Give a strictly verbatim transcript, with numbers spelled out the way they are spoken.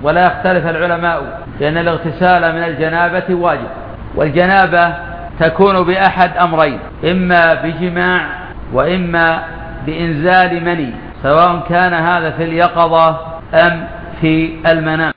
ولا يختلف العلماء لأن الاغتسال من الجنابة واجب، والجنابة تكون بأحد أمرين، إما بجماع وإما بإنزال مني، سواء كان هذا في اليقظة أم في المنام.